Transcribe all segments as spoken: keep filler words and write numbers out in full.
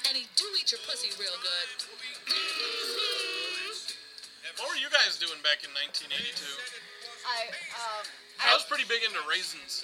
And he do eat your pussy real good. What were you guys doing back in nineteen eighty-two? I, um... I, I was pretty big into raisins.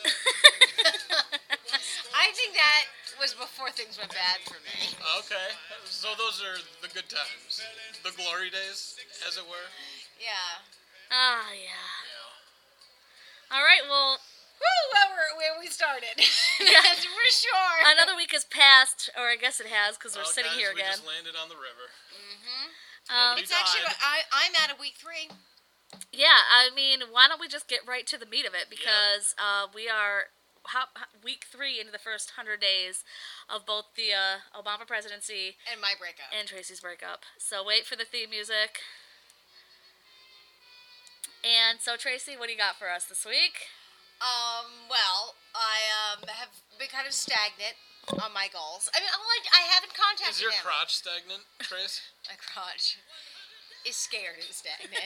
I think that was before things went bad for me. Okay. So those are the good times. The glory days, as it were. Yeah. Ah, yeah. Yeah. All right, well... Woo, where, were, where we started. That's for sure. Another week has passed, or I guess it has, because we're oh, sitting guys, here we again. just landed on the river. Mm-hmm. Um, it's actually, I, I'm at a week three. Yeah, I mean, why don't we just get right to the meat of it? Because yeah. uh, we are how, week three into the first hundred days of both the uh, Obama presidency and my breakup and Tracy's breakup. So wait for the theme music. And so, Tracy, what do you got for us this week? Um, well, I um, have been kind of stagnant on my goals. I mean, all I, I haven't contacted Is your him. crotch stagnant, Trace? My crotch is scared and stagnant.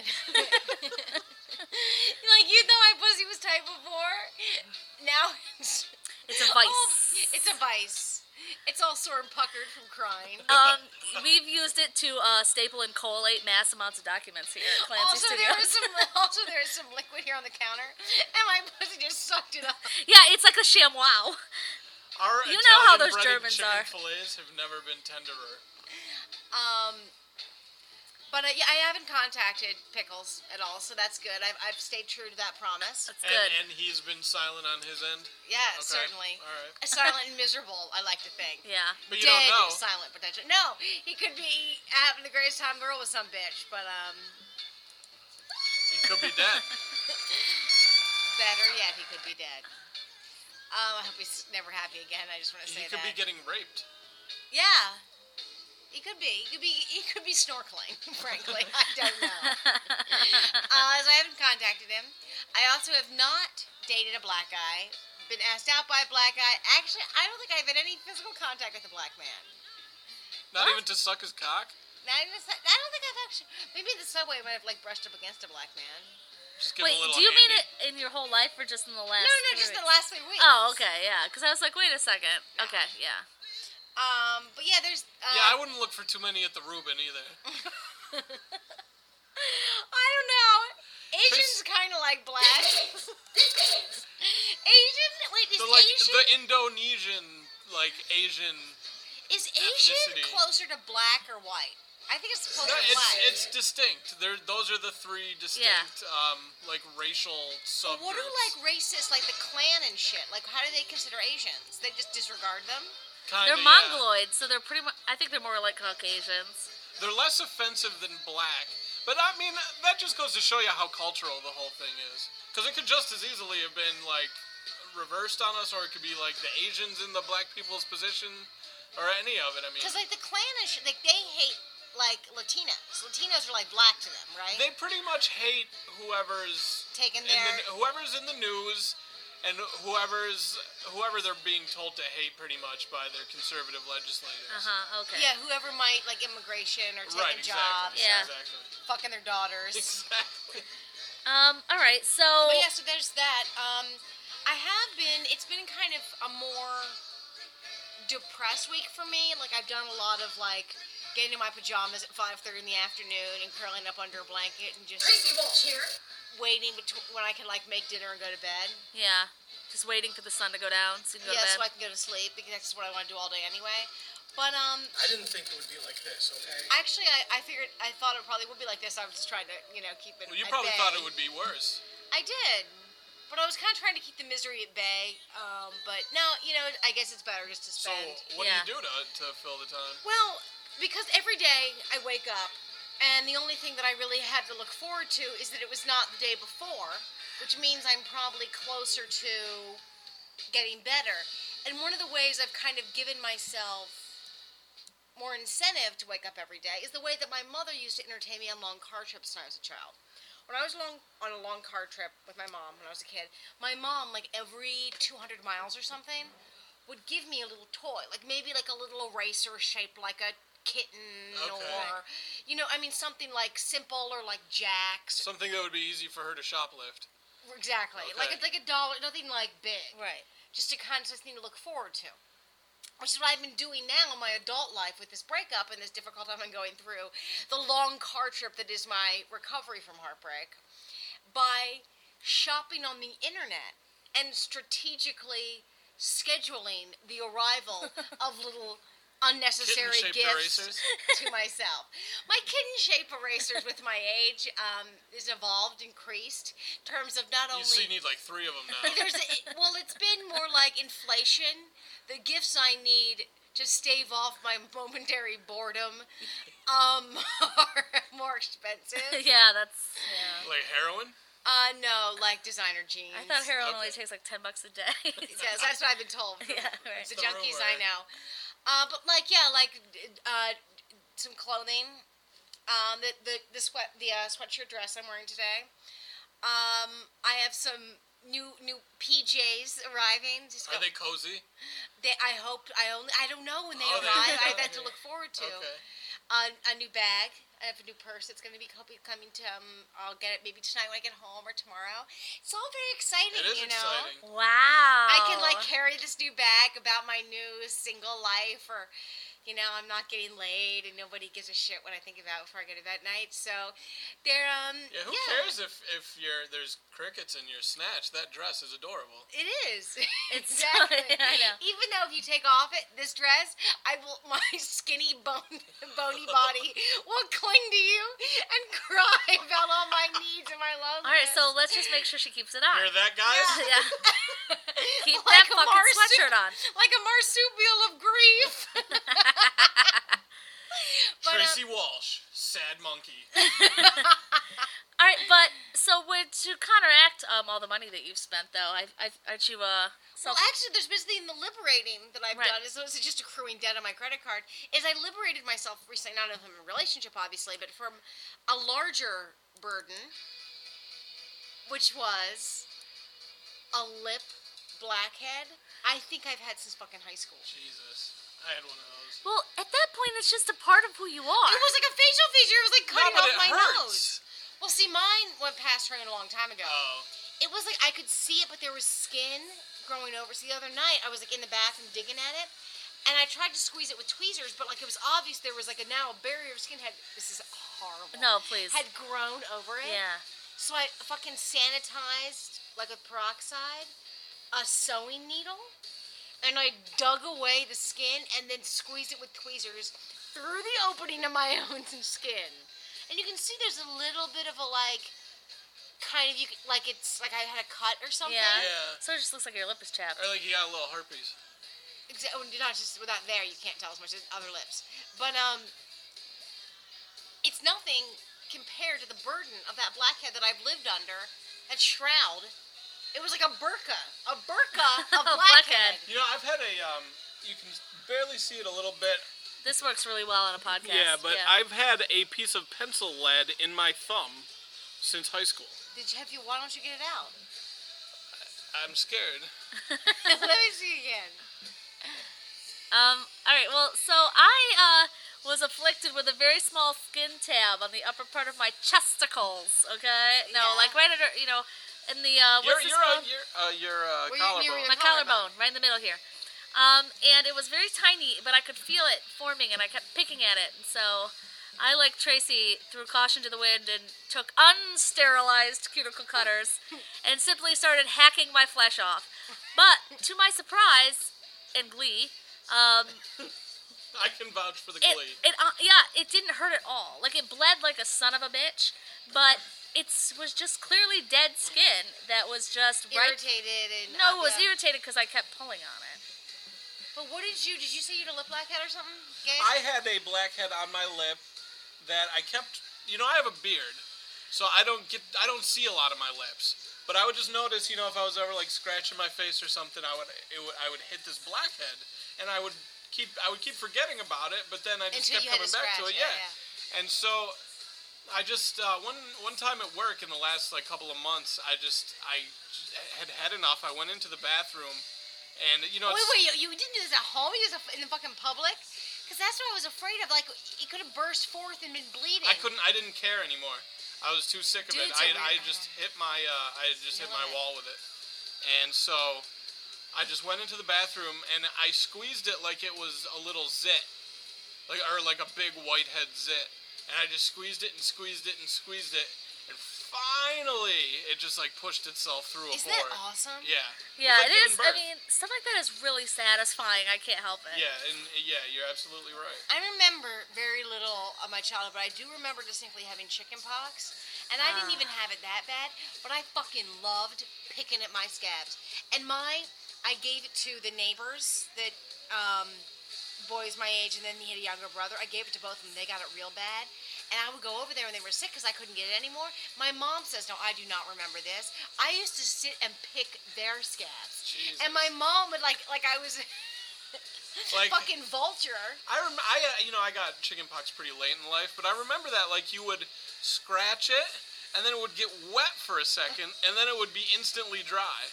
Like, you thought my pussy was tight before? Now it's... It's a vice. Oh, it's a vice. It's all sore and puckered from crying. Um, we've used it to uh, staple and collate mass amounts of documents here at Clancy also, Studios. there was some, also, there is some liquid here on the counter, and my pussy just sucked it up. Yeah, it's like a ShamWow. Our you Italian know how those breaded Germans chicken are. fillets have never been tenderer. Um, but uh, yeah, I haven't contacted Pickles at all, so that's good. I've, I've stayed true to that promise. That's and, good. And he's been silent on his end? Yeah, okay. certainly. All right. Silent and miserable, I like to think. Yeah. But you Dead, don't know. silent, potential. No, he could be having the greatest time in the world with some bitch, but um. He could be dead. Better yet, he could be dead. Um, I hope he's never happy again. I just want to say He could that. be getting raped. Yeah. He could be. He could be. He could be snorkeling. Frankly, I don't know. uh, so I haven't contacted him. I also have not dated a black guy. Been asked out by a black guy. Actually, I don't think I've had any physical contact with a black man. Not What? even to suck his cock? Not even. I don't think I've actually. Maybe in the subway I might have like brushed up against a black man. Just give Wait, him a little do you mean handy. it in your whole life or just in the last? No, no, three just weeks? the last three weeks. Oh, okay, yeah. Because I was like, wait a second. Okay, yeah. Um, but yeah, there's. Uh, Yeah, I wouldn't look for too many at the Reuben either. I don't know. Asian's kind of like black. Asian? Wait, is The, like, Asian? the Indonesian, like, Asian... Is Asian ethnicity. closer to black or white? I think it's closer No, to it's, black. it's distinct. They're, those are the three distinct, um, like, racial But subgroups. what are like racists, like the Klan and shit? Like, how do they consider Asians? They just disregard them? Kinda, They're yeah. Mongoloids, so they're pretty much. I think they're more like Caucasians. They're less offensive than black. But, I mean, that just goes to show you how cultural the whole thing is. Because it could just as easily have been, like, reversed on us, or it could be, like, the Asians in the black people's position, or any of it, I mean. Because, like, the Klan and shit, like, they hate, like, Latinos. Latinos are, like, black to them, right? They pretty much hate whoever's Taking in their... the, whoever's in the news, and whoever's whoever they're being told to hate pretty much by their conservative legislators. Uh huh. Okay. Yeah, whoever might, like, immigration or taking Right, jobs. exactly. Yeah. Exactly. Fucking their daughters. Exactly. Um. All right. So. But yeah, so there's that. Um, I have been, it's been kind of a more depressed week for me. Like, I've done a lot of, like, getting in my pajamas at five thirty in the afternoon and curling up under a blanket and just waiting between when I can, like, make dinner and go to bed. Yeah. Just waiting for the sun to go down so you can go Yeah, to bed. so I can go to sleep because that's what I want to do all day anyway. But, um, I didn't think it would be like this, okay? actually, I, I figured, I thought it probably would be like this. I was just trying to, you know, keep it Well, you at probably bay. thought it would be worse. I did. But I was kind of trying to keep the misery at bay. Um, but no, you know, I guess it's better just to So, spend. what Yeah. do you do to, to fill the time? Well, because every day I wake up, and the only thing that I really had to look forward to is that it was not the day before, which means I'm probably closer to getting better. And one of the ways I've kind of given myself more incentive to wake up every day is the way that my mother used to entertain me on long car trips when I was a child. When I was long, on a long car trip with my mom when I was a kid, my mom, like every two hundred miles or something, would give me a little toy. Like maybe like a little eraser shaped like a kitten Okay. or, you know, I mean something like simple or like jacks. Something that would be easy for her to shoplift. Exactly. Okay. Like, it's like a dollar, nothing like big. Right. Just to kind of something to look forward to. which is what I've been doing now in my adult life with this breakup and this difficult time I'm going through, the long car trip that is my recovery from heartbreak, by shopping on the internet and strategically scheduling the arrival of little unnecessary Kitten-shaped gifts erasers? to myself. My kitten-shaped erasers with my age um, is evolved, increased, in terms of not You, only... so you need like three of them now. There's a, well, it's been more like inflation. The gifts I need to stave off my momentary boredom um, are more expensive. Yeah, that's yeah. Like heroin? Uh, no, like designer jeans. I thought heroin only Okay. takes like ten bucks a day. Yes, that's what I've been told. Yeah, right. The The junkies rumor. I know. Uh, but like, yeah, like uh, some clothing. Um, the the the sweat the uh, sweatshirt dress I'm wearing today. Um, I have some new new P Js arriving. Just Are go- they cozy? They, I hope. I only. I don't know when they Oh, they- arrive. I have okay. that to look forward to. Okay. Uh, a new bag. I have a new purse that's going to be co- coming to. Um, I'll get it maybe tonight when I get home or tomorrow. It's all very exciting. It is you know. exciting. Wow. I can like carry this new bag about my new single life, or you know, I'm not getting laid and nobody gives a shit what I think about before I go to bed at night. So they're um Yeah, who cares if if you're there's crickets in your snatch? That dress is adorable. It is. It's exactly. I know. Even though if you take off it this dress, I will my skinny bone bony body will cling to you and cry about all my needs and my loneliness. All right, so let's just make sure she keeps it on. Hear that, guys? Yeah. Keep Like that a fucking marsu- sweatshirt on. like a marsupial of grief. But, uh, Tracy Walsh, sad monkey. All right, but so with, to counteract um, all the money that you've spent, though, I, I, aren't you uh? Well, Self- actually, there's basically in the liberating that I've Right. done, as opposed to just accruing debt on my credit card, is I liberated myself recently, not from a relationship, obviously, but from a larger burden, which was a lip blackhead. I think I've had since fucking high school. Jesus, I had one of those. well, at that point, it's just a part of who you are. It was like a facial feature. It was like No, cutting but off it my hurts. nose. Well, see, mine went past her a long time ago. Oh, It was like I could see it, but there was skin growing over. So the other night, I was like in the bathroom digging at it, and I tried to squeeze it with tweezers, but like it was obvious there was like a now a barrier of skin had. This is horrible. No, please. Had grown over it. Yeah. So I fucking sanitized like with peroxide, a sewing needle, and I dug away the skin and then squeezed it with tweezers through the opening of my own skin. And you can see there's a little bit of a like, kind of you could- like it's like I had a cut or something. Yeah. yeah. So it just looks like your lip is chapped. Or like you got a little herpes. Exa- oh, not just without there, you can't tell as much as other lips. But um, it's nothing compared to the burden of that blackhead that I've lived under. That shroud. It was like a burqa, a burqa of A blackhead. You know, I've had a um. You can barely see it a little bit. This works really well on a podcast. Yeah, but I've had a piece of pencil lead in my thumb since high school. Did you have you? Why don't you get it out? I'm scared. Let me see again. Um. All right. Well, so I uh was afflicted with a very small skin tab on the upper part of my chesticles. Okay. No, Yeah. like right under, you know, in the uh, Your what's this your uh, called? your uh, your uh, Were you near collarbone. your- My collarbone, right in the middle here. Um, and it was very tiny, but I could feel it forming, and I kept picking at it. And so I, like Tracy, threw caution to the wind and took unsterilized cuticle cutters and simply started hacking my flesh off. But to my surprise and glee, um, I can vouch for the it, glee. it uh, yeah, it didn't hurt at all. Like it bled like a son of a bitch, but it was just clearly dead skin that was just right. Irritated and No, it was yeah. irritated because I kept pulling on it. But what did you? Did you say you had a lip blackhead or something? Gay? I had a blackhead on my lip that I kept. You know, I have a beard, so I don't get. I don't see a lot of my lips. But I would just notice, you know, if I was ever like scratching my face or something, I would. It would. I would hit this blackhead, and I would keep. I would keep forgetting about it. But then I just Until kept you had coming to back to scratch, it. yeah, Yeah. And so, I just uh, one one time at work in the last like couple of months, I just I had had enough. I went into the bathroom, and you know. Wait, it's, wait, you, you didn't do this at home? You did this in the fucking public? Because that's what I was afraid of. Like, it could have burst forth and been bleeding. I couldn't. I didn't care anymore. I was too sick of Dudes it. I are I weird. just hit my uh, I just hit my Feeling it. wall with it, and so I just went into the bathroom and I squeezed it like it was a little zit, like or like a big whitehead zit, and I just squeezed it and squeezed it and squeezed it, and finally it just like pushed itself through a Isn't pore. that awesome? Yeah. Yeah, like it giving is. birth. I mean, stuff like that is really satisfying. I can't help it. Yeah, and yeah, you're absolutely right. I remember very little of my childhood, but I do remember distinctly having chicken pox. And I didn't Ah. even have it that bad, but I fucking loved picking at my scabs. And my, I gave it to the neighbors that, um, boys my age, and then he had a younger brother. I gave it to both of them. They got it real bad. And I would go over there when they were sick because I couldn't get it anymore. My mom says, no, I do not remember this. I used to sit and pick their scabs. Jesus. And my mom would, like, like I was Like- fucking vulture. I rem- I uh, you know I got chickenpox pretty late in life, but I remember that like you would scratch it and then it would get wet for a second and then it would be instantly dry.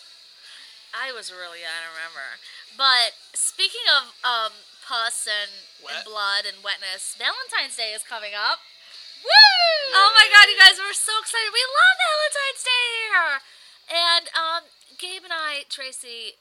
I was really, I don't remember. But speaking of um, pus and, and Wet? blood and wetness, Valentine's Day is coming up. Woo! Oh my God, you guys, we're so excited. We love Valentine's Day here. And um, Gabe and I, Tracy,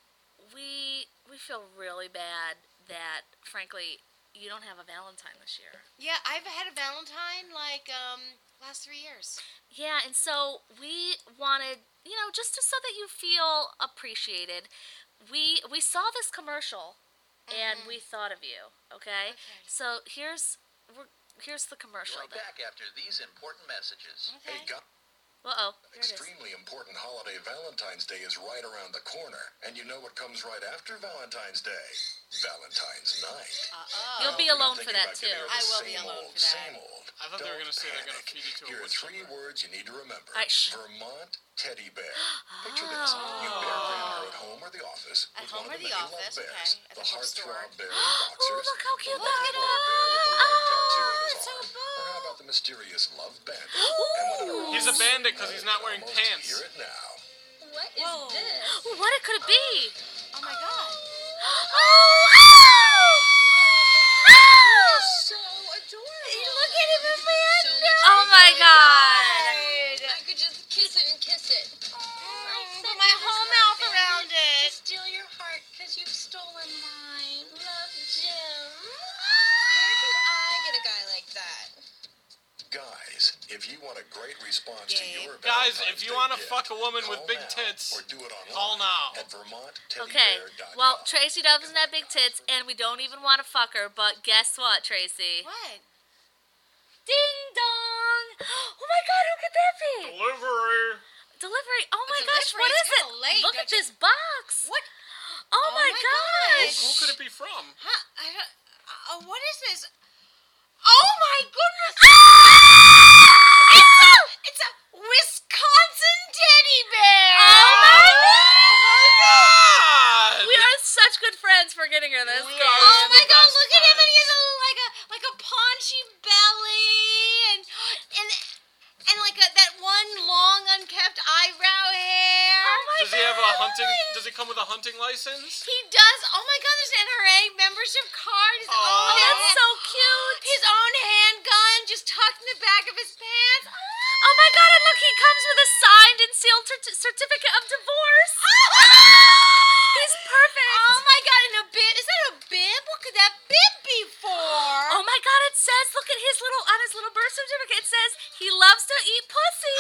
we we feel really bad that, frankly, you don't have a Valentine this year. Yeah, I've had a Valentine like um last three years. Yeah, and so we wanted, you know, just to, so that you feel appreciated. We we saw this commercial, and we thought of you. Okay, Okay. so here's we're, here's the commercial. Right back after these important messages. Okay. Hey, God, Uh oh, here it is. extremely important holiday Valentine's Day is right around the corner. And you know what comes right after Valentine's Day? Valentine's night. Uh-oh. You'll be You're alone not for thinking that about giving too. her I the will be same alone old, for that. Same old. I thought they were Don't gonna say they're gonna panic. feed you to a Here are woodchucker. three words you need to remember. Alright, shh. Vermont teddy bear. Picture this. You bear grandma at home or the office. At with home one or of the many love office, bears. okay, at The the bookstore. heartthrob bear in Oh, boxers. look how cute the that lucky is. boy bear with the love tattoo on his it's so arm. cool. Or how about the mysterious love bandit? And when it arrives, He's a bandit 'cause he's not you wearing can pants. almost Hear it now. What is Whoa. this? Ooh, what it could it be? Oh my god. Oh! Oh! So adorable. Look at him in bed. So much Oh my bigger. God! I could just kiss it and kiss it. Mm, put my whole mouth around it. Steal your heart because you've stolen mine. Love, Jim. Where can I get a guy like that? Guys, if you want a great response to Gabe. your Guys, Valentine's if you Day want to gift, fuck a woman with call big now tits, or do it online call now. at vermont teddy Okay, bear dot com. well, Tracy doesn't have big tits, and we don't even want to fuck her, but guess what, Tracy? What? Ding dong! Oh my God, who could that be? Delivery. Delivery. Oh my The gosh, what delivery's is it? kinda late, Look don't at you- this box. What? Oh, Oh my, my gosh. Who could it be from? Huh? I don't, uh, what is this? Oh my goodness! It's a, it's a Wisconsin teddy bear. Oh my God! We are such good friends for getting her this We gift. are. Oh the my god! best Look at him, and he has friends. a like a like a paunchy belly, and and and like a, that one long unkept eyebrow hair. Oh my Does he have a God. hunting? Does he come with a hunting license? He does. Oh my god! There's an N R A membership card. His Aw. own That's so cute. his own handgun just tucked in the back of his pants. Oh my God, and look, he comes with a signed and sealed cer- certificate of divorce. He's perfect. Oh my god! And a bib? Is that a bib? What could that bib be for? Oh my God, it says, look at his little, on his little birth certificate, it says he loves to eat pussy.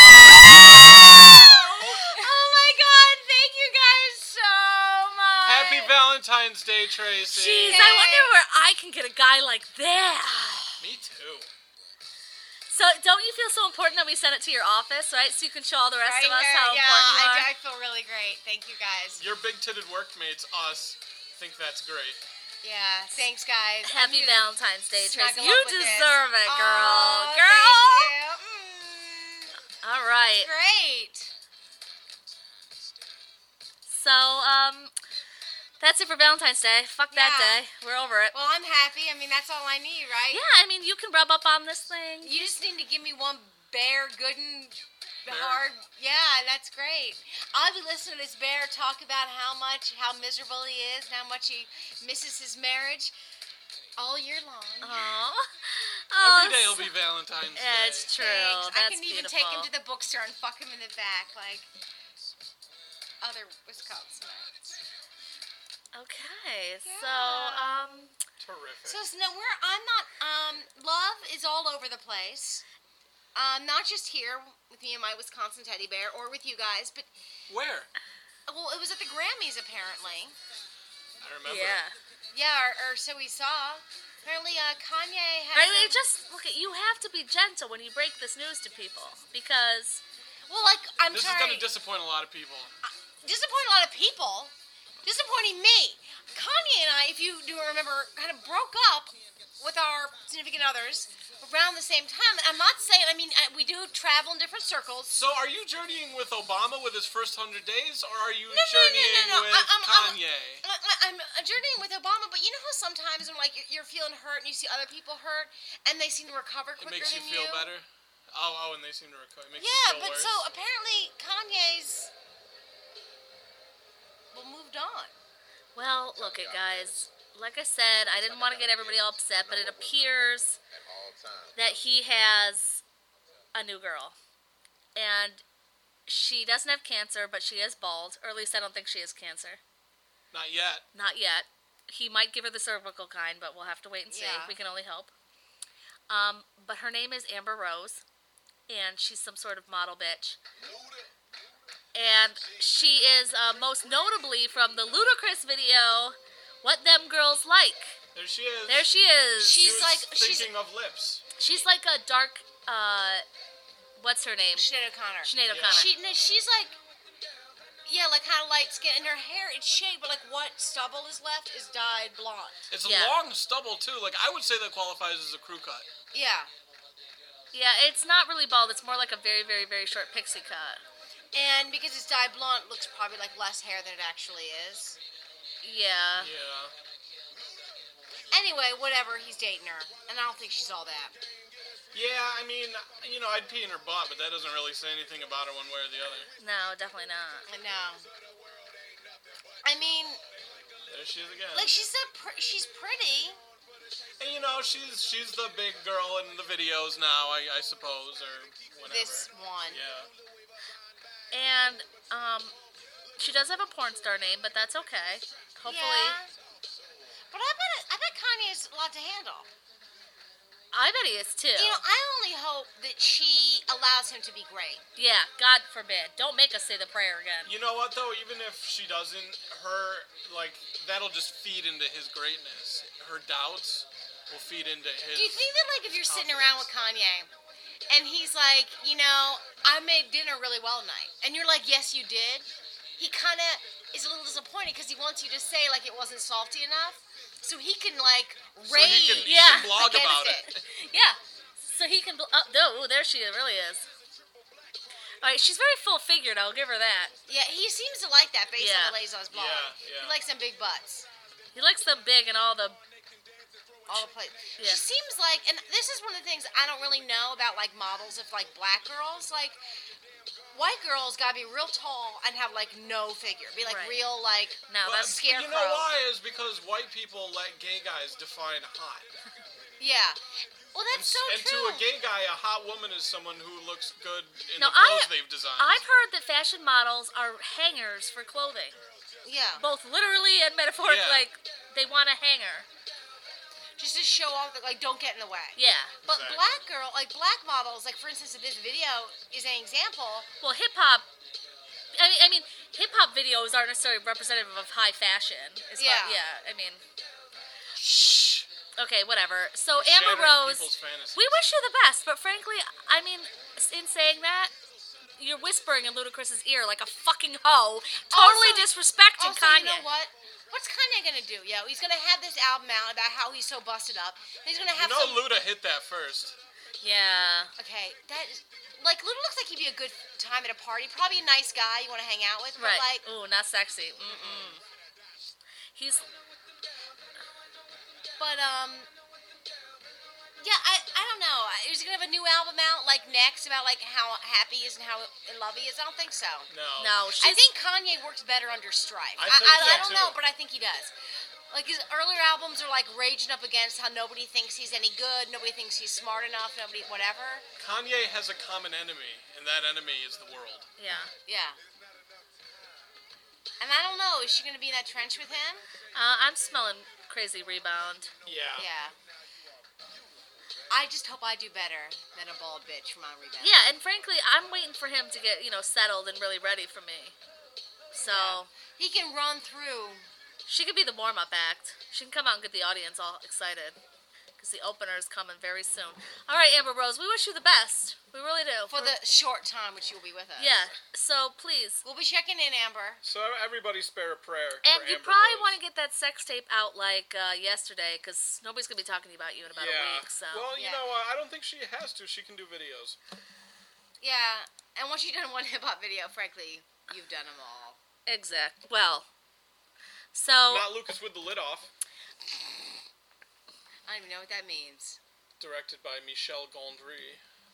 Oh my god! Thank you guys so much. Happy Valentine's Day, Tracy. Jeez, I wonder where I can get a guy like that. Me too. So don't you feel so important that we sent it to your office, right? So you can show all the rest Right of us here, how yeah, important you I, are. I feel really great. Thank you guys. Your big-titted workmates, us, think that's great. Yeah, thanks guys. Happy I'm gonna Valentine's Day, snuggle Tracy. You up with this. deserve it, girl. Aw, girl. Thank you. Mm, All right. great. So, um, that's it for Valentine's Day. Fuck that Yeah. day. We're over it. Well, I'm happy. I mean, that's all I need, right? Yeah, I mean, you can rub up on this thing. You just need to give me one bear good and Bear. hard. Yeah, that's great. I'll be listening to this bear talk about how much, how miserable he is, and how much he misses his marriage all year long. Aww. Every day will be Valentine's Day. Yeah, it's true. Thanks. That's I can even beautiful. take him to the bookstore and fuck him in the back like other Wisconsinites. Okay, so Yeah. um, Terrific. So, so no, we're I'm not. Um, love is all over the place. Um, not just here with me and my Wisconsin teddy bear, or with you guys, but Where? well, it was at the Grammys apparently. I remember. yeah. Yeah, or, or so we saw. Apparently, uh, Kanye has. I mean, a- just look at you have to be gentle when you break this news to people because well, like I'm This is sorry. going to disappoint a lot of people. disappoint a lot of people. Disappointing me. Kanye and I, if you do remember, kind of broke up with our significant others around the same time. And I'm not saying, I mean, uh, we do travel in different circles. So, are you journeying with Obama with his first hundred days, or are you No, no, no, journeying no, no. with I- I'm- I'm- Kanye? I- I- I'm journeying with Obama, but you know how sometimes when like you're, you're feeling hurt and you see other people hurt and they seem to recover It quicker makes you than feel you. better. Oh, oh, and they seem to recover. It makes Yeah, you feel but worse. so apparently Kanye's well moved on. well, look it guys. Like I said, I didn't want to get everybody all upset, but it appears that he has a new girl, and she doesn't have cancer, but she is bald, or at least I don't think she has cancer. Not yet. Not yet. He might give her the cervical kind, but we'll have to wait and see. Yeah. We can only hope. Um, but her name is Amber Rose, and she's some sort of model bitch. And she is uh, most notably from the Ludacris video, "What Them Girls Like." There she is. There she is. She She's was like- she's- thinking of lips. She's like a dark, uh, what's her name? Sinead O'Connor. Sinead Yeah. O'Connor. She no, she's like, yeah, like kind of light skin, and her hair it's shaved, but like what stubble is left is dyed blonde. It's Yeah. a long stubble too. Like I would say that qualifies as a crew cut. Yeah, Yeah, it's not really bald. It's more like a very, very, very short pixie cut. and because it's dyed blonde, it looks probably like less hair than it actually is. Yeah. Yeah. Anyway, whatever, he's dating her, and I don't think she's all that. Yeah, I mean, you know, I'd pee in her butt, but that doesn't really say anything about her one way or the other. No, definitely not. I know. I mean, There she is again. like she's a pr- she's pretty. And you know, she's she's the big girl in the videos now, I, I suppose, or whatever. This one. Yeah. And um, she does have a porn star name, but that's okay. Hopefully, Yeah. But I bet it, I bet Kanye's a lot to handle. I bet he is too. You know, I only hope that she allows him to be great. Yeah, God forbid. Don't make us say the prayer again. You know what though? Even if she doesn't, her like that'll just feed into his greatness. Her doubts will feed into his. Do you think that, like, if you're sitting around with Kanye and he's like, you know, I made dinner really well tonight, and you're like, yes, you did, he kind of is a little disappointed because he wants you to say, like, it wasn't salty enough, so he can, like, So rage he can, he Yeah. can blog against about it. it. Yeah. So he can. Bl- oh, no, there she really is. All right, she's very full figured. I'll give her that. Yeah, he seems to like that based Yeah. on the ladies on his blog. Yeah, yeah. He likes them big butts. He likes them big and all the. All the place. Yeah. She seems like, and this is one of the things I don't really know about, like, models of, like, black girls. Like, white girls gotta be real tall and have, like, no figure. Be, like, Right. real, like, No, Well, that's scarecrow. You know why? Is because white people let gay guys define hot. yeah. Well, And, that's so and true. to a gay guy, a hot woman is someone who looks good in No, the clothes I- they've designed. I've heard that fashion models are hangers for clothing, yeah. both literally and metaphorically. Yeah. Like they want a hanger. Just to show off that, like, don't get in the way. Yeah. But Exactly. black girl, like, black models, like, for instance, in this video is an example. Well, hip hop. I mean, I mean, hip hop videos aren't necessarily representative of high fashion. As Yeah. Far, yeah. I mean, Shh. okay, whatever. So You're Amber shattering Rose, people's fantasies. we wish you the best. But frankly, I mean, in saying that, you're whispering in Ludacris's ear like a fucking hoe, totally Also- disrespecting Also, Kanye. you know what? What's Kanye gonna do? Yo, he's gonna have this album out about how he's so busted up. And he's gonna You have know, some. Luda hit that first. Yeah. Okay, that is like Luda looks like he'd be a good time at a party. Probably a nice guy you want to hang out with. Right. But like, Ooh, not sexy. Mm-mm. He's. but um, yeah, I I don't know. Is he gonna have a new album out like next about like how happy he is and how in love he is? I don't think so. No. No, she's. I think Kanye works better under strife. I I, think I, so, I don't too. know, but I think he does. Like his earlier albums are like raging up against how nobody thinks he's any good, nobody thinks he's smart enough, nobody whatever. Kanye has a common enemy, and that enemy is the world. Yeah. Yeah. And I don't know, is she going to be in that trench with him? Uh, I'm smelling crazy rebound. Yeah. Yeah. I just hope I do better than a bald bitch from on Rebound. Yeah, and frankly, I'm waiting for him to get, you know, settled and really ready for me. So, He can run through. she could be the warm-up act. She can come out and get the audience all excited. Because the opener is coming very soon. All right, Amber Rose, we wish you the best. We really do. For the short time which you'll be with us. Yeah, so please. We'll be checking in, Amber. So everybody spare a prayer. And for you Amber probably Rose. want to get that sex tape out like uh, yesterday, because nobody's going to be talking about you in about yeah. a week. So. Well, you Yeah. know, uh, I don't think she has to. She can do videos. Yeah, and once you've done one hip-hop video, frankly, you've done them all. Exact. Well, so. Not Lucas with the lid off. I don't even know what that means. Directed by Michel Gondry.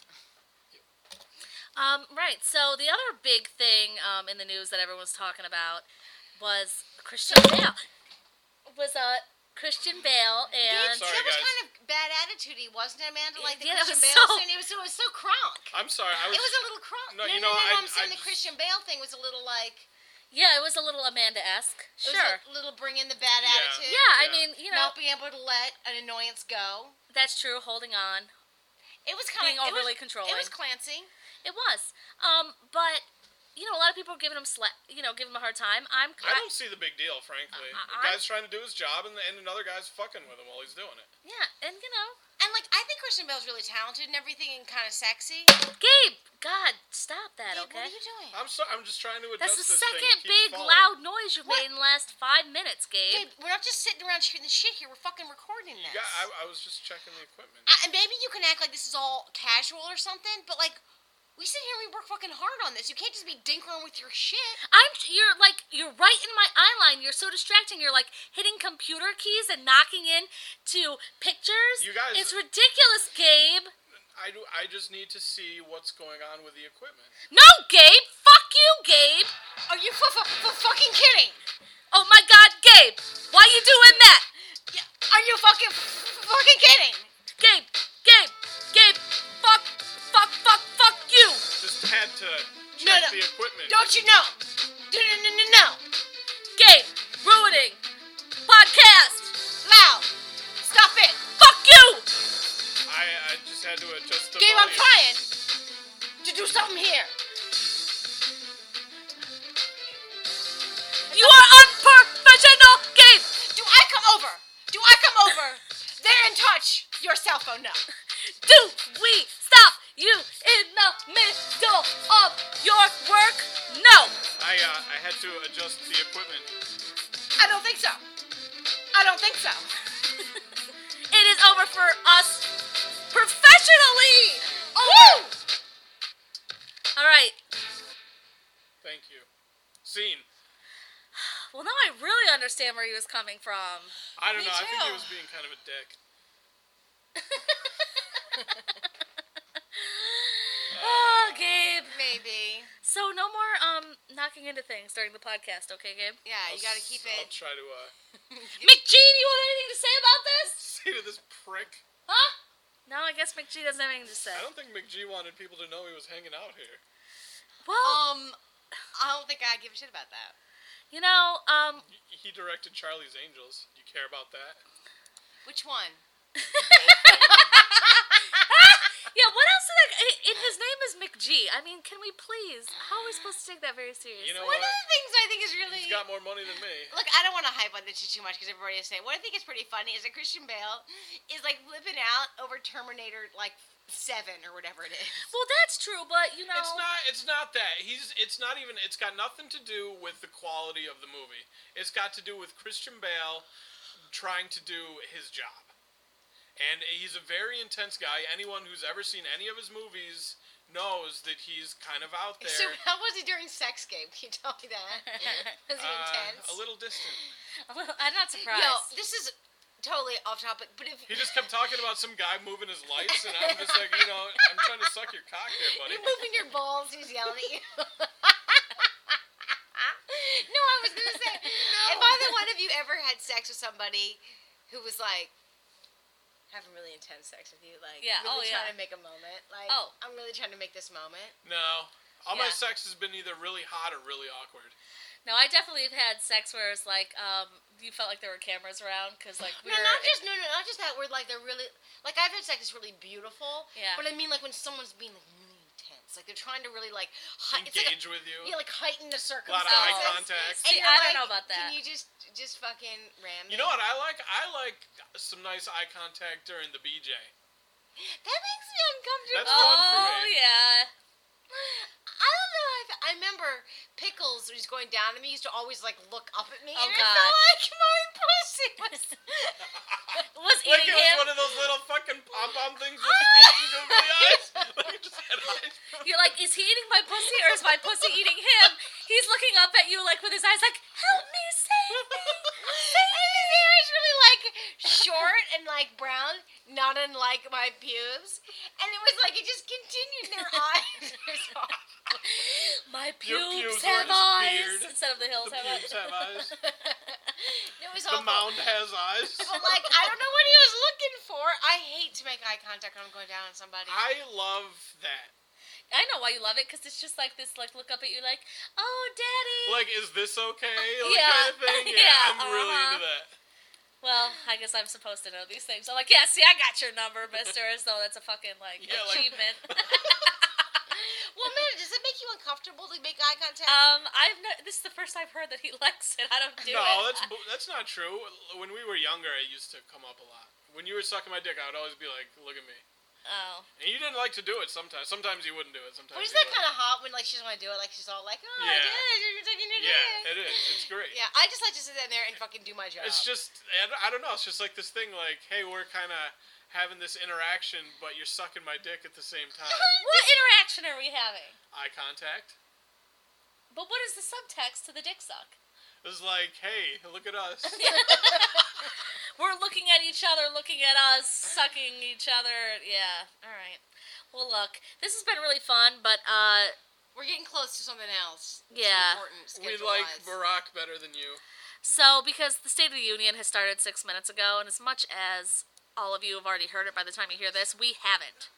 Um, right. So the other big thing um, in the news that everyone was talking about was Christian Bale. Was uh, Christian Bale and Sorry, that was guys. kind of bad attitude-y, wasn't it, Amanda? Like the Yeah, that Christian was Bale so- scene. It was, it was so crunk. I'm sorry. I was. It was a little crunk. No, No, you no, know, no, no, I- I'm saying I the just- Christian Bale thing was a little like... yeah, it was a little Amanda-esque. It was Sure. a little bring in the bad Yeah. attitude. Yeah, I Yeah. mean, you know, Not being able to let an annoyance go. that's true. Holding on. It was kind Being of... overly it was, controlling. It was Clancy. It was. Um, but you know, a lot of people are giving him sla- you know, giving him a hard time. I'm. I don't see the big deal, frankly. I- the guy's trying to do his job, and, and another guy's fucking with him while he's doing it. Yeah, and you know, And, like, I think Christian Bale's really talented and everything and kind of sexy. Gabe, God, stop that, Gabe, okay? what are you doing? I'm so, I'm just trying to adjust That's the this second thing. It keeps big falling. loud noise you've What? made in the last five minutes, Gabe. Gabe, we're not just sitting around shooting the shit here. We're fucking recording this. Yeah, I, I was just checking the equipment. I, and maybe you can act like this is all casual or something, but, like, we sit here and we work fucking hard on this. You can't just be dinkering with your shit. I'm. You're like you're right in my eye line. You're so distracting. You're like hitting computer keys and knocking in to pictures. You guys- it's ridiculous, Gabe. I do. I just need to see what's going on with the equipment. No, Gabe. Fuck you, Gabe. Are you f- f- f- fucking kidding? Oh my God, Gabe. Why you doing that? Yeah, are you fucking f- fucking kidding? Gabe, Gabe, Gabe. Fuck, fuck, fuck, fuck you. Just had to check No, no. the equipment. Don't you know? No, no, no, no, no. Gabe, ruining podcast. Loud. Stop it. Fuck you. I, I just had to adjust the Gabe, I'm volume. trying to do something here. You are unprofessional, Gabe. Do I come over? Do I come over there and touch your cell phone? No. Do we stop you in the middle of your work? No. I uh, I had to adjust the equipment. I don't think so. I don't think so. It is over for us professionally. Oh, woo! All right. Thank you. Scene. Well, now I really understand where he was coming from. I don't Me know. I think he too. was being kind of a dick. Oh, Gabe. Maybe. So no more um knocking into things during the podcast, okay, Gabe? Yeah, you I'll gotta s- keep I'll it. try to uh, McGee, do you have anything to say about this? say to this prick. Huh? No, I guess McGee doesn't have anything to say. I don't think McGee wanted people to know he was hanging out here. Well, Um, I don't think I give a shit about that. you know, um, He- He directed Charlie's Angels. Do you care about that? Which one? yeah, what else did I... i- i- His name is McGee. I mean, can we please... How are we supposed to take that very seriously? You know One what? of the things I think is really... He's got more money than me. Look, I don't want to hype on this shit too much because everybody is saying. What I think is pretty funny is that Christian Bale is like flipping out over Terminator like seven or whatever it is. Well, that's true, but, you know... It's not. It's not that. He's. It's not even. It's got nothing to do with the quality of the movie. It's got to do with Christian Bale trying to do his job. And he's a very intense guy. Anyone who's ever seen any of his movies knows that he's kind of out there. So how was he during Sex Game? Can you tell me that? Was he uh, intense? a little distant. I'm not surprised. Yo, this is totally off topic, but if He just kept talking about some guy moving his lights, and I'm just like, you know, I'm trying to suck your cock here, buddy. you're moving your balls, he's yelling at you. No, I was gonna say, if either one of you ever had sex with somebody who was like having really intense sex with you, like Yeah, really oh, trying yeah. to make a moment, like Oh. I'm really trying to make this moment. No, All my Yeah. sex has been either really hot or really awkward. No, I definitely have had sex where it's like, um, you felt like there were cameras around because like we No, were. not just no, no, not just that. Where like they're really like I've had sex that's really beautiful. Yeah. But I mean like when someone's being like really intense, like they're trying to really like hei- it's like a- Engage with you. yeah, like heighten the A circumstances. lot of eye Oh. contact. And See, you're I don't like, know about that. Can you just just fucking ram? You know what I like? I like some nice eye contact during the B J. That makes me uncomfortable. That's fun for Oh me. yeah. I don't know. I, I remember Pickles, who's going down to me, used to always like look up at me, Oh, and it God. felt like my pussy was. Was Like eating it was him. one of those little fucking pom pom things with feet and googly eyes. Like it just had eyes. You're like, is he eating my pussy or is my pussy eating him? He's looking up at you like with his eyes like, help me, save me. And his hair is really like short and like brown, not unlike my pubes. And it was like it just continued. Their eyes were so My Your pubes pubes have were his eyes beard. instead of the hills The have eyes. pubes have eyes. It was The awful. mound has eyes. But like I don't know what he was looking for. I hate to make eye contact when I'm going down on somebody. I love that. I know why you love it because it's just like this, like look up at you like, oh, daddy. Like, is this okay? Like, Yeah. kind of thing. Yeah, Yeah, I'm really uh-huh. into that. Well, I guess I'm supposed to know these things. I'm like, yeah, see, I got your number, mister, as though that's a fucking, like, Yeah, like- achievement. Well, man, does it make you uncomfortable to make eye contact? um, I've no, this is the first I've heard that he likes it. I don't do no, it. that's bu- that's not true. When we were younger, it used to come up a lot. When you were sucking my dick, I would always be like, "Look at me." Oh. And you didn't like to do it sometimes. Sometimes you wouldn't do it. Sometimes. But isn't you that would. kind of hot when like she doesn't want to do it? Like she's all like, oh, I Yeah. did it. You're taking your Yeah, dick. it is. It's great. Yeah, I just like to sit in there and fucking do my job. It's just, I don't- I don't know. It's just like this thing, like, hey, we're kind of having this interaction, but you're sucking my dick at the same time. What interaction are we having? Eye contact. But what is the subtext to the dick suck? It's like, hey, look at us. We're looking at each other, looking at us, sucking each other. Yeah. All right. Well, look, this has been really fun, but uh, We're getting close to something else. It's Yeah. important We like schedule-wise. Barack better than you. so because the State of the Union has started six minutes ago, and as much as all of you have already heard it by the time you hear this, we haven't.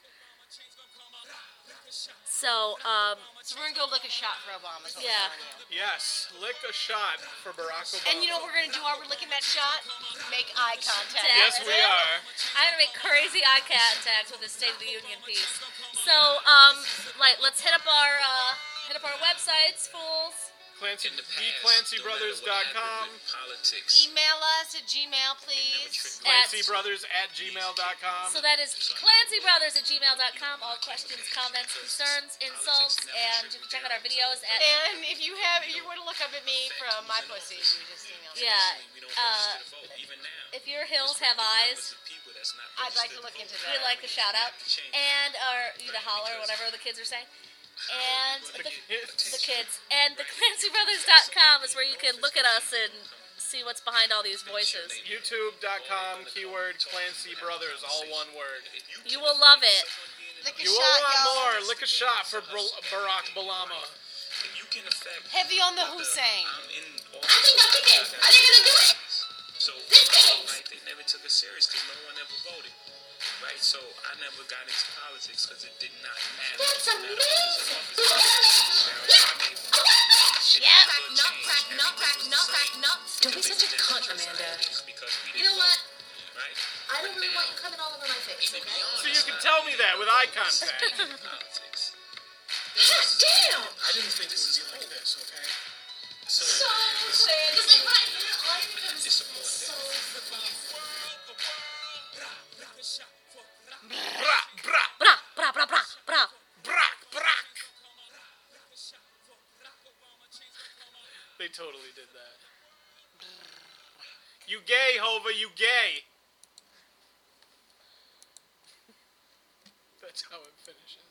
So, um, So we're gonna go lick a shot for Obama. is what we're Yeah. telling you. Yes, lick a shot for Barack Obama. And you know what we're gonna do while we're licking that shot? Make eye contact. Yes, we are. I'm gonna make crazy eye contact with the State of the Union piece. So, um, like, let's hit up our uh, hit up our websites, fools. Clancy, the clancy brothers dot com, Politics. Email us at Gmail, please. Clancy Brothers at gmail dot com. So that is Clancy Brothers at gmail dot com. All questions, comments, concerns, insults, and you can check out our videos at And if you have, if you want to look up at me from my pussy, you just email me. yeah. We don't Uh, register to vote even now. if your hills have eyes, People that's not I'd like to registered look into vote. that. we'd like to shout out, and or you to holler, whatever the kids are saying. And The the, kids. the kids and the Clancy Brothers dot com is where you can look at us and see what's behind all these voices. YouTube dot com, keyword Clancy Brothers, all one word. You will love it. Lick a You will shot, want y'all. more. Lick a shot for Bar- Barack Obama. If you can affect Heavy on the Hussein. I'm in office. I think I did it. I think I do it. So, right, they never took it serious because no one ever voted. Right, so I never got into politics because it did not matter. That's amazing. Yep. Nut crack, nut crack, nut crack, nuts. Don't be such a cunt, Amanda. You know what? Right? I don't really want you coming all over my face, okay? So you can tell me that with eye contact. Politics. Damn! I didn't think it would be like this, okay? So, So sad. Because like when I hear it, all I think of is disappointed. so Bra, bra, Bra, bra, bra, bra, bra. Barack, Barack. They totally did that. You gay, Hova, you gay. That's how it finishes.